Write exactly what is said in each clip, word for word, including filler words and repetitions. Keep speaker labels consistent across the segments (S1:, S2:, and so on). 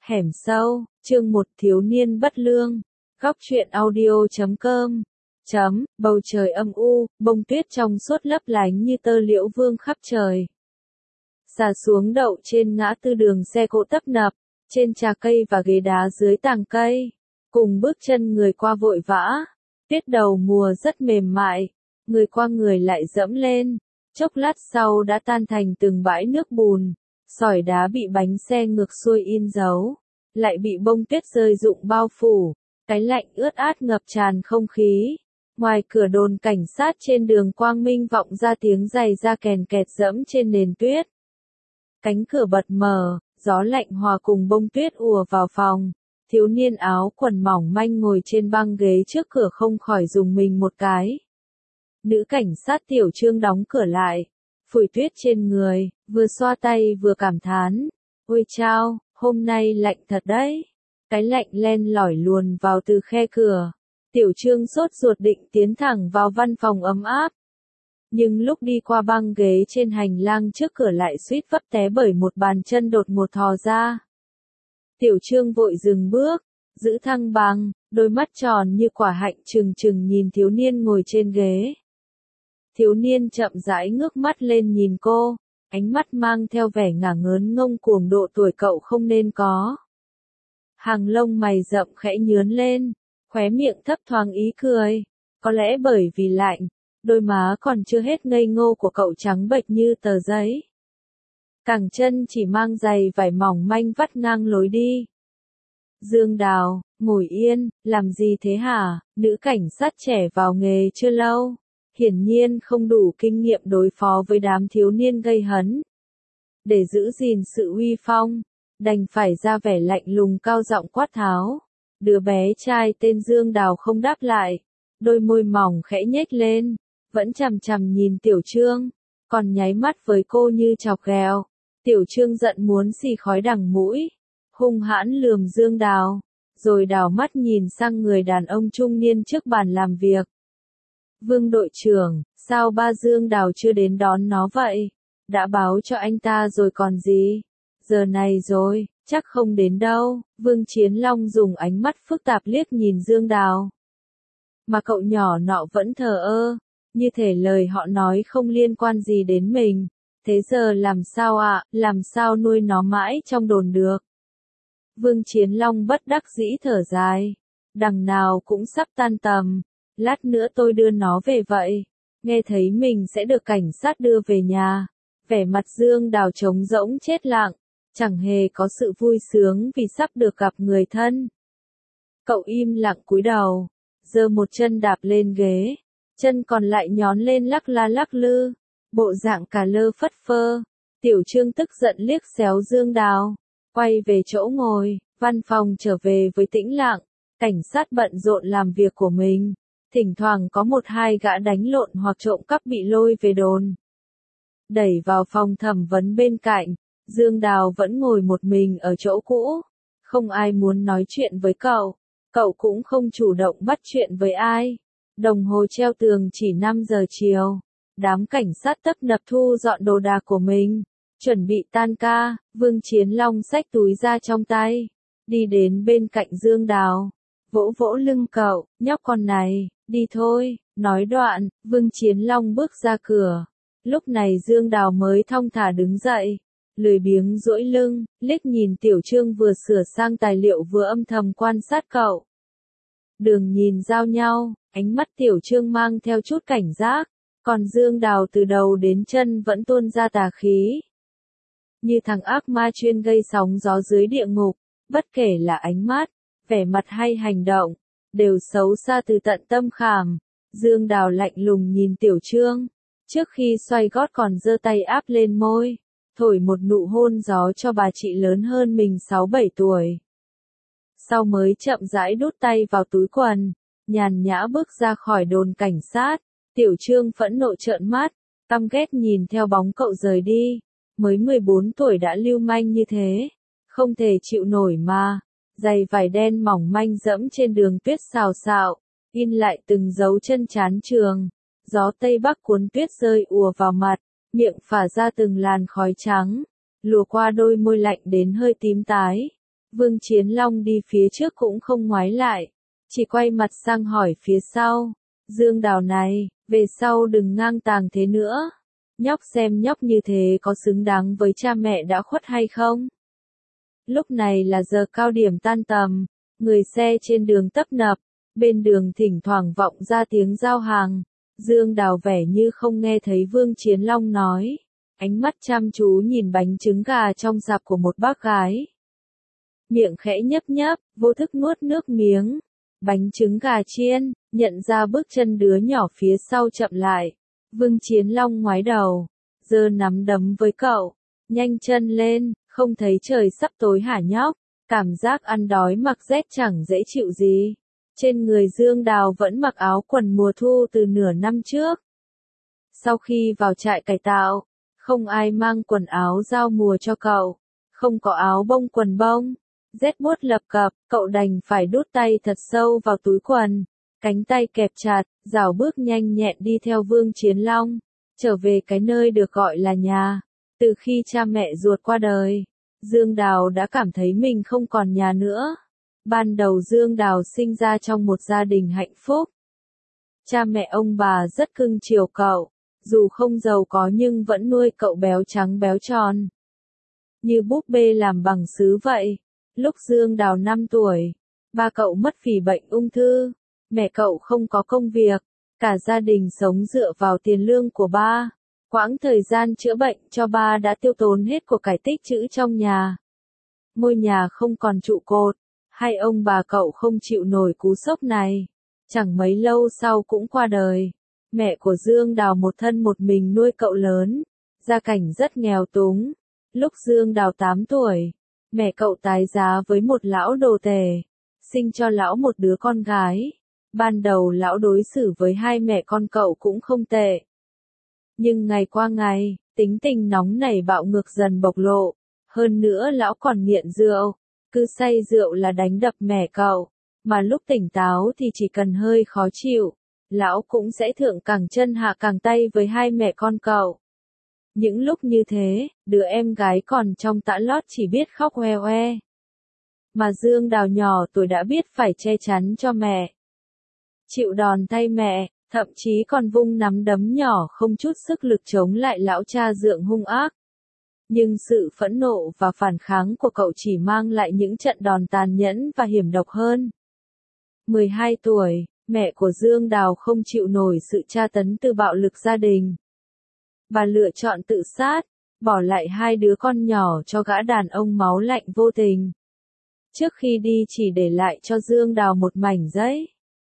S1: Hẻm sâu, chương một thiếu niên bất lương. Góc truyện audio chấm com. Chấm, bầu trời âm u, bông tuyết trong suốt lấp lánh như tơ liễu vương khắp trời. Xà xuống đậu trên ngã tư đường xe cộ tấp nập, trên trà cây và ghế đá dưới tàng cây. Cùng bước chân người qua vội vã, tuyết đầu mùa rất mềm mại, người qua người lại dẫm lên, chốc lát sau đã tan thành từng bãi nước bùn. Sỏi đá bị bánh xe ngược xuôi in dấu, lại bị bông tuyết rơi rụng bao phủ, cái lạnh ướt át ngập tràn không khí. Ngoài cửa đồn cảnh sát trên đường Quang Minh vọng ra tiếng giày da kèn kẹt dẫm trên nền tuyết. Cánh cửa bật mở, gió lạnh hòa cùng bông tuyết ùa vào phòng. Thiếu niên áo quần mỏng manh ngồi trên băng ghế trước cửa không khỏi rùng mình một cái. Nữ cảnh sát Tiểu Trương đóng cửa lại, phủi tuyết trên người, vừa xoa tay vừa cảm thán. Ôi chao, hôm nay lạnh thật đấy. Cái lạnh len lỏi luồn vào từ khe cửa. Tiểu Trương sốt ruột định tiến thẳng vào văn phòng ấm áp. Nhưng lúc đi qua băng ghế trên hành lang trước cửa lại suýt vấp té bởi một bàn chân đột ngột thò ra. Tiểu Trương vội dừng bước, giữ thăng bằng, đôi mắt tròn như quả hạnh trừng trừng nhìn thiếu niên ngồi trên ghế. Thiếu niên chậm rãi ngước mắt lên nhìn cô, ánh mắt mang theo vẻ ngả ngớn ngông cuồng độ tuổi cậu không nên có. Hàng lông mày rậm khẽ nhướn lên, khóe miệng thấp thoáng ý cười, có lẽ bởi vì lạnh, đôi má còn chưa hết ngây ngô của cậu trắng bệch như tờ giấy. Cẳng chân chỉ mang giày vải mỏng manh vắt ngang lối đi. Dương Đào, ngồi yên, làm gì thế hả? Nữ cảnh sát trẻ vào nghề chưa lâu, hiển nhiên không đủ kinh nghiệm đối phó với đám thiếu niên gây hấn. Để giữ gìn sự uy phong, đành phải ra vẻ lạnh lùng cao giọng quát tháo. Đứa bé trai tên Dương Đào không đáp lại, đôi môi mỏng khẽ nhếch lên, vẫn chằm chằm nhìn Tiểu Trương, còn nháy mắt với cô như chọc ghẹo. Tiểu Trương giận muốn xì khói đằng mũi, hung hãn lườm Dương Đào, rồi đảo mắt nhìn sang người đàn ông trung niên trước bàn làm việc. Vương đội trưởng, sao ba Dương Đào chưa đến đón nó vậy? Đã báo cho anh ta rồi còn gì? Giờ này rồi, chắc không đến đâu. Vương Chiến Long dùng ánh mắt phức tạp liếc nhìn Dương Đào. Mà cậu nhỏ nọ vẫn thờ ơ, như thể lời họ nói không liên quan gì đến mình. Thế giờ làm sao ạ, à? Làm sao nuôi nó mãi trong đồn được? Vương Chiến Long bất đắc dĩ thở dài. Đằng nào cũng sắp tan tầm. Lát nữa tôi đưa nó về vậy. Nghe thấy mình sẽ được cảnh sát đưa về nhà. Vẻ mặt Dương Đào trống rỗng chết lặng. Chẳng hề có sự vui sướng vì sắp được gặp người thân. Cậu im lặng cúi đầu. Giơ một chân đạp lên ghế. Chân còn lại nhón lên lắc la lắc lư. Bộ dạng cà lơ phất phơ. Tiểu Trương tức giận liếc xéo Dương Đào. Quay về chỗ ngồi. Văn phòng trở về với tĩnh lặng. Cảnh sát bận rộn làm việc của mình. Thỉnh thoảng có một hai gã đánh lộn hoặc trộm cắp bị lôi về đồn. Đẩy vào phòng thẩm vấn bên cạnh, Dương Đào vẫn ngồi một mình ở chỗ cũ. Không ai muốn nói chuyện với cậu. Cậu cũng không chủ động bắt chuyện với ai. Đồng hồ treo tường chỉ năm giờ chiều. Đám cảnh sát tấp nập thu dọn đồ đạc của mình. Chuẩn bị tan ca, Vương Chiến Long xách túi ra trong tay. Đi đến bên cạnh Dương Đào. Vỗ vỗ lưng cậu, nhóc con này, đi thôi. Nói đoạn, Vương Chiến Long bước ra cửa. Lúc này Dương Đào mới thong thả đứng dậy. Lười biếng duỗi lưng, liếc nhìn Tiểu Trương vừa sửa sang tài liệu vừa âm thầm quan sát cậu. Đường nhìn giao nhau, ánh mắt Tiểu Trương mang theo chút cảnh giác. Còn Dương Đào từ đầu đến chân vẫn tuôn ra tà khí. Như thằng ác ma chuyên gây sóng gió dưới địa ngục, bất kể là ánh mắt, vẻ mặt hay hành động, đều xấu xa từ tận tâm khảm. Dương Đào lạnh lùng nhìn Tiểu Trương, trước khi xoay gót còn giơ tay áp lên môi, thổi một nụ hôn gió cho bà chị lớn hơn mình sáu bảy tuổi. Sau mới chậm rãi đút tay vào túi quần, nhàn nhã bước ra khỏi đồn cảnh sát. Tiểu Trương phẫn nộ trợn mắt, căm ghét nhìn theo bóng cậu rời đi. Mới mười bốn tuổi đã lưu manh như thế, không thể chịu nổi mà. Giày vải đen mỏng manh dẫm trên đường tuyết xào xạo, in lại từng dấu chân chán trường. Gió Tây Bắc cuốn tuyết rơi ùa vào mặt, miệng phả ra từng làn khói trắng, lùa qua đôi môi lạnh đến hơi tím tái. Vương Chiến Long đi phía trước cũng không ngoái lại, chỉ quay mặt sang hỏi phía sau, Dương Đào này, về sau đừng ngang tàng thế nữa. Nhóc xem nhóc như thế có xứng đáng với cha mẹ đã khuất hay không? Lúc này là giờ cao điểm tan tầm, người xe trên đường tấp nập, bên đường thỉnh thoảng vọng ra tiếng giao hàng. Dương Đào vẻ như không nghe thấy Vương Chiến Long nói, ánh mắt chăm chú nhìn bánh trứng gà trong sạp của một bác gái. Miệng khẽ nhấp nhấp, vô thức nuốt nước miếng. Bánh trứng gà chiên, nhận ra bước chân đứa nhỏ phía sau chậm lại. Vương Chiến Long ngoái đầu, giơ nắm đấm với cậu, nhanh chân lên, không thấy trời sắp tối hả nhóc? Cảm giác ăn đói mặc rét chẳng dễ chịu gì. Trên người Dương Đào vẫn mặc áo quần mùa thu từ nửa năm trước. Sau khi vào trại cải tạo, không ai mang quần áo giao mùa cho cậu, không có áo bông quần bông. Rét buốt lập cập, cậu đành phải đút tay thật sâu vào túi quần, cánh tay kẹp chặt, rảo bước nhanh nhẹn đi theo Vương Chiến Long, trở về cái nơi được gọi là nhà. Từ khi cha mẹ ruột qua đời, Dương Đào đã cảm thấy mình không còn nhà nữa. Ban đầu Dương Đào sinh ra trong một gia đình hạnh phúc. Cha mẹ ông bà rất cưng chiều cậu, dù không giàu có nhưng vẫn nuôi cậu béo trắng béo tròn, như búp bê làm bằng sứ vậy. Lúc Dương Đào năm tuổi, ba cậu mất vì bệnh ung thư, mẹ cậu không có công việc, cả gia đình sống dựa vào tiền lương của ba. Quãng thời gian chữa bệnh cho ba đã tiêu tốn hết của cải tích trữ trong nhà. Ngôi nhà không còn trụ cột, hai ông bà cậu không chịu nổi cú sốc này. Chẳng mấy lâu sau cũng qua đời. Mẹ của Dương Đào một thân một mình nuôi cậu lớn, gia cảnh rất nghèo túng. Lúc Dương Đào tám tuổi, mẹ cậu tái giá với một lão đồ tể, sinh cho lão một đứa con gái. Ban đầu lão đối xử với hai mẹ con cậu cũng không tệ. Nhưng ngày qua ngày, tính tình nóng nảy bạo ngược dần bộc lộ. Hơn nữa lão còn nghiện rượu, cứ say rượu là đánh đập mẹ cậu. Mà lúc tỉnh táo thì chỉ cần hơi khó chịu, lão cũng sẽ thượng cẳng chân hạ cẳng tay với hai mẹ con cậu. Những lúc như thế, đứa em gái còn trong tã lót chỉ biết khóc oe oe. Mà Dương Đào nhỏ tuổi đã biết phải che chắn cho mẹ, chịu đòn thay mẹ, thậm chí còn vung nắm đấm nhỏ không chút sức lực chống lại lão cha dượng hung ác. Nhưng sự phẫn nộ và phản kháng của cậu chỉ mang lại những trận đòn tàn nhẫn và hiểm độc hơn. mười hai tuổi, mẹ của Dương Đào không chịu nổi sự tra tấn từ bạo lực gia đình. Bà lựa chọn tự sát, bỏ lại hai đứa con nhỏ cho gã đàn ông máu lạnh vô tình. Trước khi đi chỉ để lại cho Dương Đào một mảnh giấy.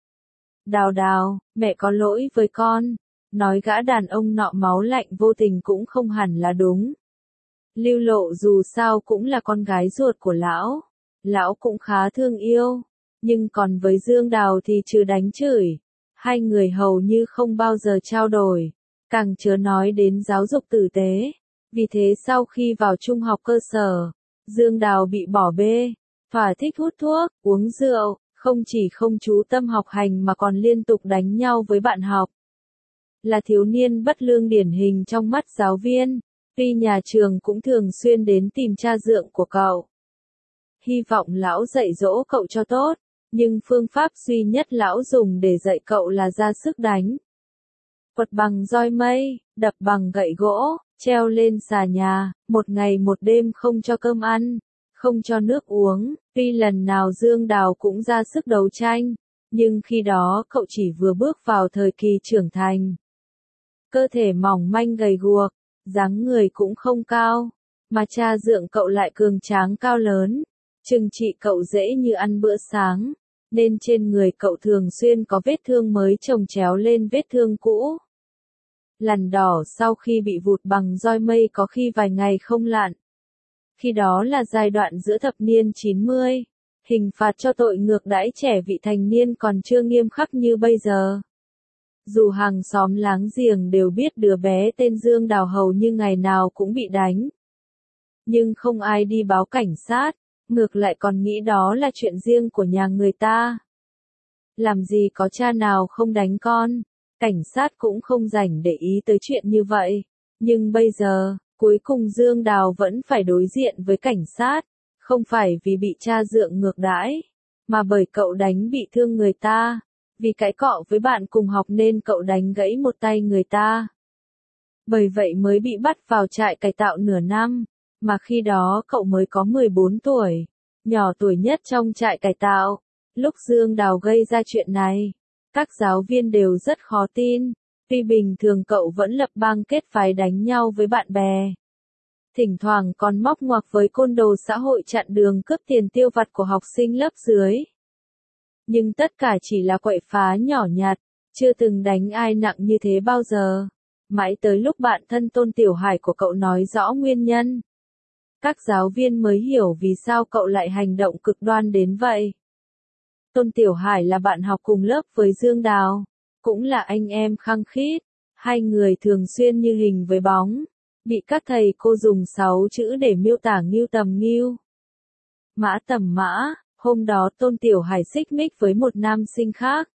S1: Đào Đào, mẹ có lỗi với con. Nói gã đàn ông nọ máu lạnh vô tình cũng không hẳn là đúng. Lưu Lộ dù sao cũng là con gái ruột của lão. Lão cũng khá thương yêu. Nhưng còn với Dương Đào thì trừ đánh chửi, hai người hầu như không bao giờ trao đổi. Càng chớ nói đến giáo dục tử tế. Vì thế sau khi vào trung học cơ sở, Dương Đào bị bỏ bê, thỏa thích hút thuốc, uống rượu, không chỉ không chú tâm học hành mà còn liên tục đánh nhau với bạn học. Là thiếu niên bất lương điển hình trong mắt giáo viên, tuy nhà trường cũng thường xuyên đến tìm cha dượng của cậu. Hy vọng lão dạy dỗ cậu cho tốt, nhưng phương pháp duy nhất lão dùng để dạy cậu là ra sức đánh. Quật bằng roi mây, đập bằng gậy gỗ, treo lên xà nhà, một ngày một đêm không cho cơm ăn, không cho nước uống. Tuy lần nào Dương Đào cũng ra sức đấu tranh, nhưng khi đó cậu chỉ vừa bước vào thời kỳ trưởng thành. Cơ thể mỏng manh gầy guộc, dáng người cũng không cao, mà cha dượng cậu lại cường tráng cao lớn, trừng trị cậu dễ như ăn bữa sáng, nên trên người cậu thường xuyên có vết thương mới chồng chéo lên vết thương cũ. Lằn đỏ sau khi bị vụt bằng roi mây có khi vài ngày không lặn. Khi đó là giai đoạn giữa thập niên chín mươi, hình phạt cho tội ngược đãi trẻ vị thành niên còn chưa nghiêm khắc như bây giờ. Dù hàng xóm láng giềng đều biết đứa bé tên Dương Đào hầu như ngày nào cũng bị đánh. Nhưng không ai đi báo cảnh sát, ngược lại còn nghĩ đó là chuyện riêng của nhà người ta. Làm gì có cha nào không đánh con, cảnh sát cũng không rảnh để ý tới chuyện như vậy. Nhưng bây giờ, cuối cùng Dương Đào vẫn phải đối diện với cảnh sát, Không phải vì bị cha dượng ngược đãi, mà bởi cậu đánh bị thương người ta. Vì cãi cọ với bạn cùng học nên cậu đánh gãy một tay người ta. Bởi vậy mới bị bắt vào trại cải tạo nửa năm, mà khi đó cậu mới có mười bốn tuổi, nhỏ tuổi nhất trong trại cải tạo. Lúc Dương Đào gây ra chuyện này, các giáo viên đều rất khó tin, tuy bình thường cậu vẫn lập bang kết phái đánh nhau với bạn bè. Thỉnh thoảng còn móc ngoặc với côn đồ xã hội chặn đường cướp tiền tiêu vặt của học sinh lớp dưới. Nhưng tất cả chỉ là quậy phá nhỏ nhặt, chưa từng đánh ai nặng như thế bao giờ. Mãi tới lúc bạn thân Tôn Tiểu Hải của cậu nói rõ nguyên nhân, các giáo viên mới hiểu vì sao cậu lại hành động cực đoan đến vậy. Tôn Tiểu Hải là bạn học cùng lớp với Dương Đào, cũng là anh em khăng khít, hai người thường xuyên như hình với bóng, bị các thầy cô dùng sáu chữ để miêu tả Ngưu tầm Ngưu. Mã tầm Mã, hôm đó Tôn Tiểu Hải xích mích với một nam sinh khác.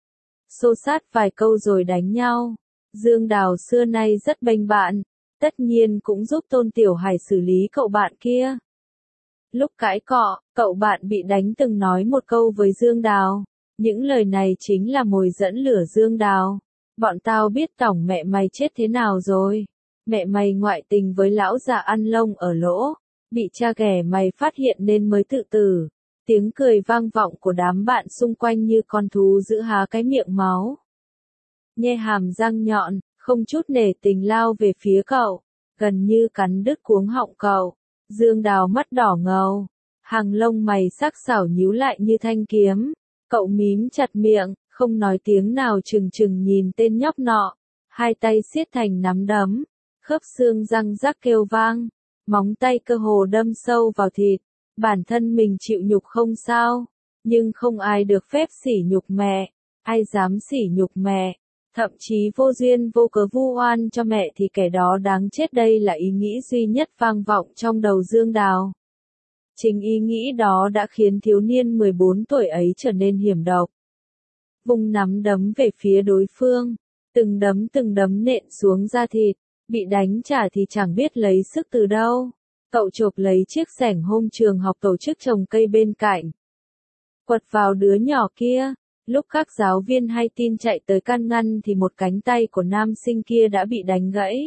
S1: Xô sát vài câu rồi đánh nhau. Dương Đào xưa nay rất bênh bạn, tất nhiên cũng giúp Tôn Tiểu Hải xử lý cậu bạn kia. Lúc cãi cọ, cậu bạn bị đánh từng nói một câu với Dương Đào. Những lời này chính là mồi dẫn lửa Dương Đào. Bọn tao biết tổng mẹ mày chết thế nào rồi. Mẹ mày ngoại tình với lão già ăn lông ở lỗ. Bị cha ghẻ mày phát hiện nên mới tự tử. Tiếng cười vang vọng của đám bạn xung quanh như con thú giữ há cái miệng máu. Nhe hàm răng nhọn, không chút nể tình lao về phía cậu. Gần như cắn đứt cuống họng cậu. Dương Đào mắt đỏ ngầu, hàng lông mày sắc sảo nhíu lại như thanh kiếm. Cậu mím chặt miệng, không nói tiếng nào chừng chừng nhìn tên nhóc nọ. Hai tay siết thành nắm đấm, khớp xương răng rắc kêu vang, móng tay cơ hồ đâm sâu vào thịt. Bản thân mình chịu nhục không sao, nhưng không ai được phép sỉ nhục mẹ. Ai dám sỉ nhục mẹ, thậm chí vô duyên vô cớ vu oan cho mẹ thì kẻ đó đáng chết. Đây là ý nghĩ duy nhất vang vọng trong đầu Dương Đào. Chính ý nghĩ đó đã khiến thiếu niên mười bốn tuổi ấy trở nên hiểm độc. Vung nắm đấm về phía đối phương, từng đấm từng đấm nện xuống da thịt, bị đánh trả thì chẳng biết lấy sức từ đâu. Cậu chộp lấy chiếc xẻng hôm trường học tổ chức trồng cây bên cạnh, quật vào đứa nhỏ kia. Lúc các giáo viên hay tin chạy tới can ngăn thì một cánh tay của nam sinh kia đã bị đánh gãy.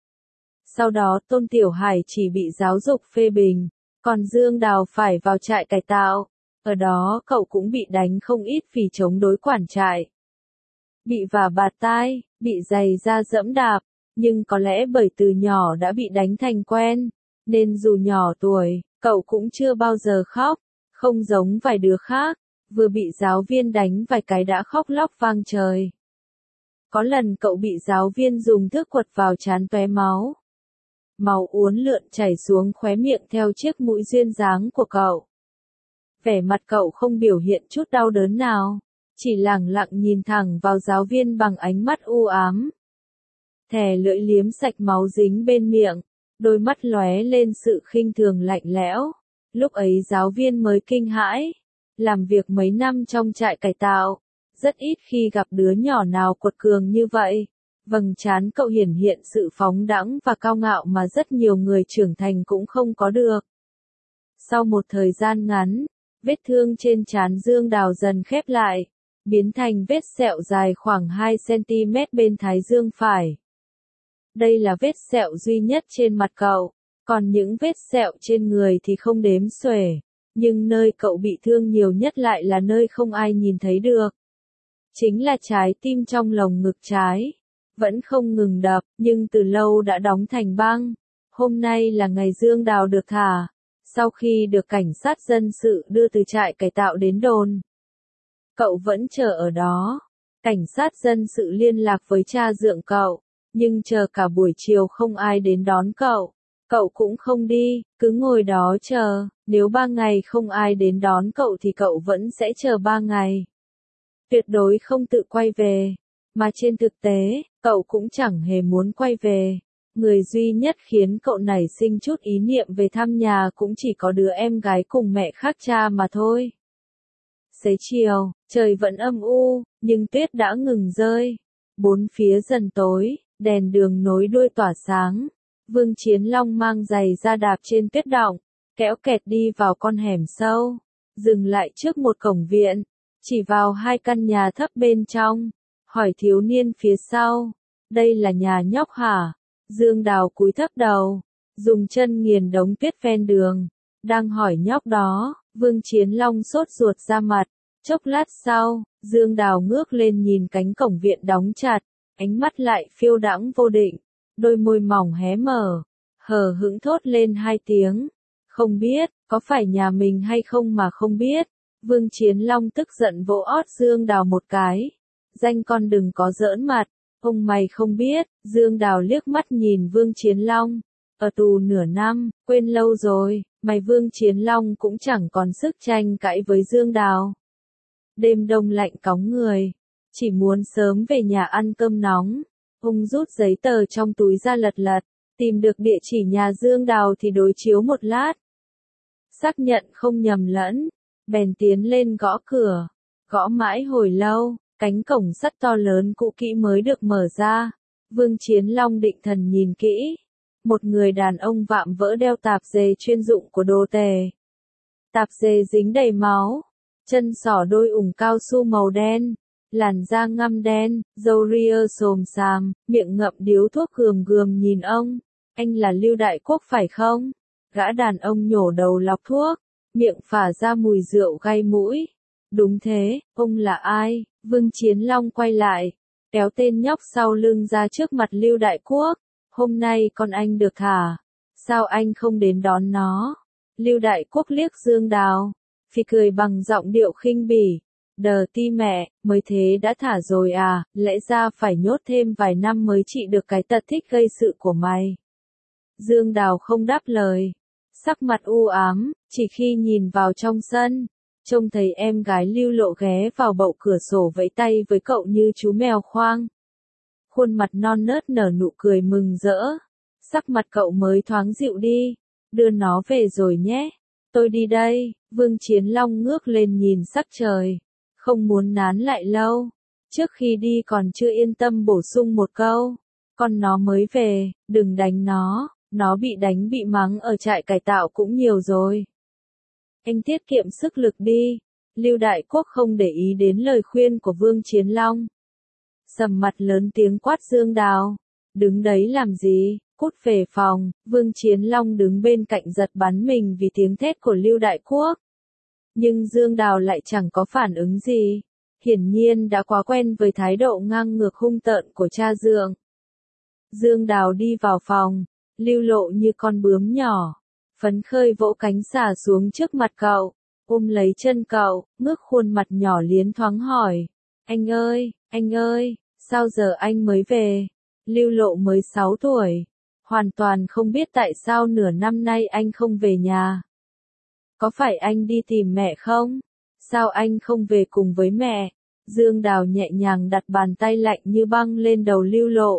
S1: Sau đó Tôn Tiểu Hải chỉ bị giáo dục phê bình, còn Dương Đào phải vào trại cải tạo. Ở đó cậu cũng bị đánh không ít vì chống đối quản trại. Bị vả bạt tai, bị giày da dẫm đạp, nhưng có lẽ bởi từ nhỏ đã bị đánh thành quen, nên dù nhỏ tuổi, cậu cũng chưa bao giờ khóc, không giống vài đứa khác. Vừa bị giáo viên đánh vài cái đã khóc lóc vang trời. Có lần cậu bị giáo viên dùng thước quật vào trán tóe máu. Máu uốn lượn chảy xuống khóe miệng theo chiếc mũi duyên dáng của cậu. Vẻ mặt cậu không biểu hiện chút đau đớn nào, chỉ lẳng lặng nhìn thẳng vào giáo viên bằng ánh mắt u ám. Thè lưỡi liếm sạch máu dính bên miệng, đôi mắt lóe lên sự khinh thường lạnh lẽo. Lúc ấy giáo viên mới kinh hãi. Làm việc mấy năm trong trại cải tạo, rất ít khi gặp đứa nhỏ nào quật cường như vậy. Vầng trán cậu hiển hiện sự phóng đãng và cao ngạo mà rất nhiều người trưởng thành cũng không có được. Sau một thời gian ngắn, vết thương trên trán Dương Đào dần khép lại, biến thành vết sẹo dài khoảng hai xăng-ti-mét bên thái dương phải. Đây là vết sẹo duy nhất trên mặt cậu, còn những vết sẹo trên người thì không đếm xuể. Nhưng nơi cậu bị thương nhiều nhất lại là nơi không ai nhìn thấy được. Chính là trái tim trong lồng ngực trái. Vẫn không ngừng đập, nhưng từ lâu đã đóng thành băng. Hôm nay là ngày Dương Đào được thả. Sau khi được cảnh sát dân sự đưa từ trại cải tạo đến đồn. Cậu vẫn chờ ở đó. Cảnh sát dân sự liên lạc với cha dượng cậu. Nhưng chờ cả buổi chiều không ai đến đón cậu. Cậu cũng không đi, cứ ngồi đó chờ. Nếu ba ngày không ai đến đón cậu thì cậu vẫn sẽ chờ ba ngày. Tuyệt đối không tự quay về. Mà trên thực tế, cậu cũng chẳng hề muốn quay về. Người duy nhất khiến cậu nảy sinh chút ý niệm về thăm nhà cũng chỉ có đứa em gái cùng mẹ khác cha mà thôi. Xế chiều, trời vẫn âm u, nhưng tuyết đã ngừng rơi. Bốn phía dần tối, đèn đường nối đuôi tỏa sáng. Vương Chiến Long mang giày ra đạp trên tuyết đọng. kéo kẹt đi vào con hẻm sâu, dừng lại trước một cổng viện, chỉ vào hai căn nhà thấp bên trong, hỏi thiếu niên phía sau, đây là nhà nhóc hả? Dương Đào cúi thấp đầu, dùng chân nghiền đống tuyết ven đường, đang hỏi nhóc đó, Vương Chiến Long sốt ruột ra mặt, chốc lát sau, Dương Đào ngước lên nhìn cánh cổng viện đóng chặt, ánh mắt lại phiêu đãng vô định, đôi môi mỏng hé mở, hờ hững thốt lên hai tiếng, không biết, có phải nhà mình hay không mà không biết. Vương Chiến Long tức giận vỗ ót Dương Đào một cái, danh con đừng có giỡn mặt, ông mày không biết. Dương Đào liếc mắt nhìn Vương Chiến Long, ở tù nửa năm, quên lâu rồi, mày. Vương Chiến Long cũng chẳng còn sức tranh cãi với Dương Đào. Đêm đông lạnh cóng người, chỉ muốn sớm về nhà ăn cơm nóng. Ông rút giấy tờ trong túi ra lật lật, tìm được địa chỉ nhà Dương Đào thì đối chiếu một lát. Xác nhận không nhầm lẫn, bèn tiến lên gõ cửa, gõ mãi hồi lâu, cánh cổng sắt to lớn cũ kỹ mới được mở ra. Vương Chiến Long định thần nhìn kỹ, một người đàn ông vạm vỡ đeo tạp dề chuyên dụng của đồ tề. Tạp dề dính đầy máu, chân xỏ đôi ủng cao su màu đen, làn da ngăm đen, râu ria xồm xàm, miệng ngậm điếu thuốc gườm gườm nhìn ông. Anh là Lưu Đại Quốc phải không? Gã đàn ông nhổ đầu lọc thuốc, miệng phả ra mùi rượu gai mũi. Đúng thế, ông là ai? Vương Chiến Long quay lại, kéo tên nhóc sau lưng ra trước mặt Lưu Đại Quốc. Hôm nay con anh được thả, sao anh không đến đón nó? Lưu Đại Quốc liếc Dương Đào, phì cười bằng giọng điệu khinh bỉ. Đờ ti mẹ, mới thế đã thả rồi à, lẽ ra phải nhốt thêm vài năm mới trị được cái tật thích gây sự của mày. Dương Đào không đáp lời, sắc mặt u ám, chỉ khi nhìn vào trong sân, trông thấy em gái Lưu Lộ ghé vào bậu cửa sổ vẫy tay với cậu như chú mèo khoang. Khuôn mặt non nớt nở nụ cười mừng rỡ, sắc mặt cậu mới thoáng dịu đi, đưa nó về rồi nhé, tôi đi đây. Vương Chiến Long ngước lên nhìn sắc trời, không muốn nán lại lâu, trước khi đi còn chưa yên tâm bổ sung một câu, con nó mới về, đừng đánh nó, nó bị đánh bị mắng ở trại cải tạo cũng nhiều rồi. Anh tiết kiệm sức lực đi. Lưu Đại Quốc không để ý đến lời khuyên của Vương Chiến Long, sầm mặt lớn tiếng quát Dương Đào, đứng đấy làm gì, cút về phòng. Vương Chiến Long đứng bên cạnh giật bắn mình vì tiếng thét của Lưu Đại Quốc. Nhưng Dương Đào lại chẳng có phản ứng gì, hiển nhiên đã quá quen với thái độ ngang ngược hung tợn của cha dượng. Dương Đào đi vào phòng, Lưu Lộ như con bướm nhỏ, phấn khơi vỗ cánh xả xuống trước mặt cậu, ôm lấy chân cậu, ngước khuôn mặt nhỏ liến thoáng hỏi, anh ơi, anh ơi, sao giờ anh mới về? Lưu Lộ mới sáu tuổi, hoàn toàn không biết tại sao nửa năm nay anh không về nhà. Có phải anh đi tìm mẹ không? Sao anh không về cùng với mẹ? Dương Đào nhẹ nhàng đặt bàn tay lạnh như băng lên đầu Lưu Lộ.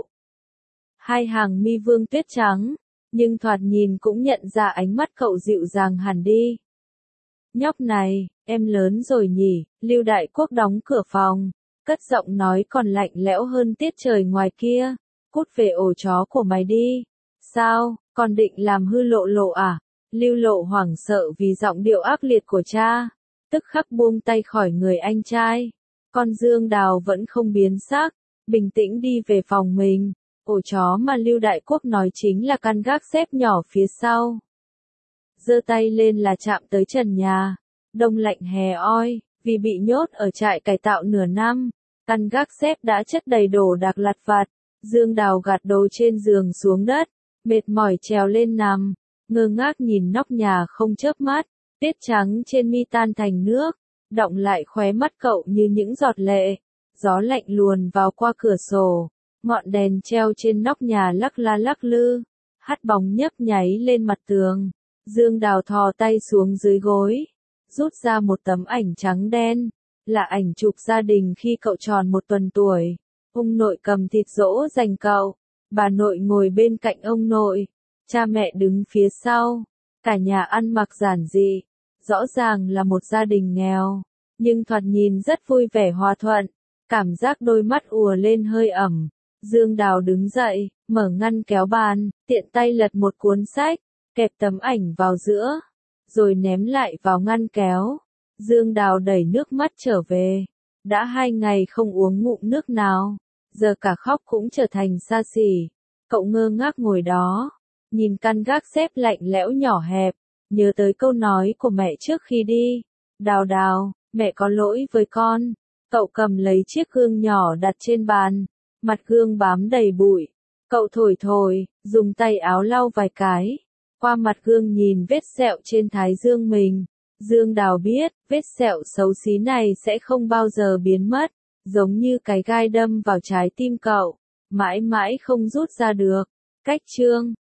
S1: Hai hàng mi vương tuyết trắng, nhưng thoạt nhìn cũng nhận ra ánh mắt cậu dịu dàng hẳn đi. Nhóc này, em lớn rồi nhỉ? Lưu Đại Quốc đóng cửa phòng, cất giọng nói còn lạnh lẽo hơn tiết trời ngoài kia. Cút về ổ chó của mày đi. Sao, còn định làm hư Lộ Lộ à? Lưu Lộ hoảng sợ vì giọng điệu ác liệt của cha, tức khắc buông tay khỏi người anh trai. Con Dương Đào vẫn không biến sắc, bình tĩnh đi về phòng mình. Ổ chó mà Lưu Đại Quốc nói chính là căn gác xếp nhỏ phía sau. Giơ tay lên là chạm tới trần nhà. Đông lạnh hè oi, vì bị nhốt ở trại cải tạo nửa năm, căn gác xếp đã chất đầy đồ đạc lặt vặt. Dương Đào gạt đồ trên giường xuống đất, mệt mỏi trèo lên nằm, ngơ ngác nhìn nóc nhà không chớp mắt, tiết trắng trên mi tan thành nước, đọng lại khóe mắt cậu như những giọt lệ. Gió lạnh luồn vào qua cửa sổ, ngọn đèn treo trên nóc nhà lắc la lắc lư, hắt bóng nhấp nháy lên mặt tường. Dương Đào thò tay xuống dưới gối, rút ra một tấm ảnh trắng đen, là ảnh chụp gia đình khi cậu tròn một tuần tuổi. Ông nội cầm thịt dỗ dành cậu, bà nội ngồi bên cạnh ông nội, cha mẹ đứng phía sau, cả nhà ăn mặc giản dị, rõ ràng là một gia đình nghèo, nhưng thoạt nhìn rất vui vẻ hòa thuận, cảm giác đôi mắt ùa lên hơi ẩm. Dương Đào đứng dậy, mở ngăn kéo bàn, tiện tay lật một cuốn sách, kẹp tấm ảnh vào giữa, rồi ném lại vào ngăn kéo. Dương Đào đẩy nước mắt trở về. Đã hai ngày không uống ngụm nước nào, giờ cả khóc cũng trở thành xa xỉ. Cậu ngơ ngác ngồi đó, nhìn căn gác xếp lạnh lẽo nhỏ hẹp, nhớ tới câu nói của mẹ trước khi đi. Đào Đào, mẹ có lỗi với con. Cậu cầm lấy chiếc gương nhỏ đặt trên bàn, mặt gương bám đầy bụi. Cậu thổi thổi, dùng tay áo lau vài cái. Qua mặt gương nhìn vết sẹo trên thái dương mình. Dương Đào biết, vết sẹo xấu xí này sẽ không bao giờ biến mất, giống như cái gai đâm vào trái tim cậu, mãi mãi không rút ra được. Cách chương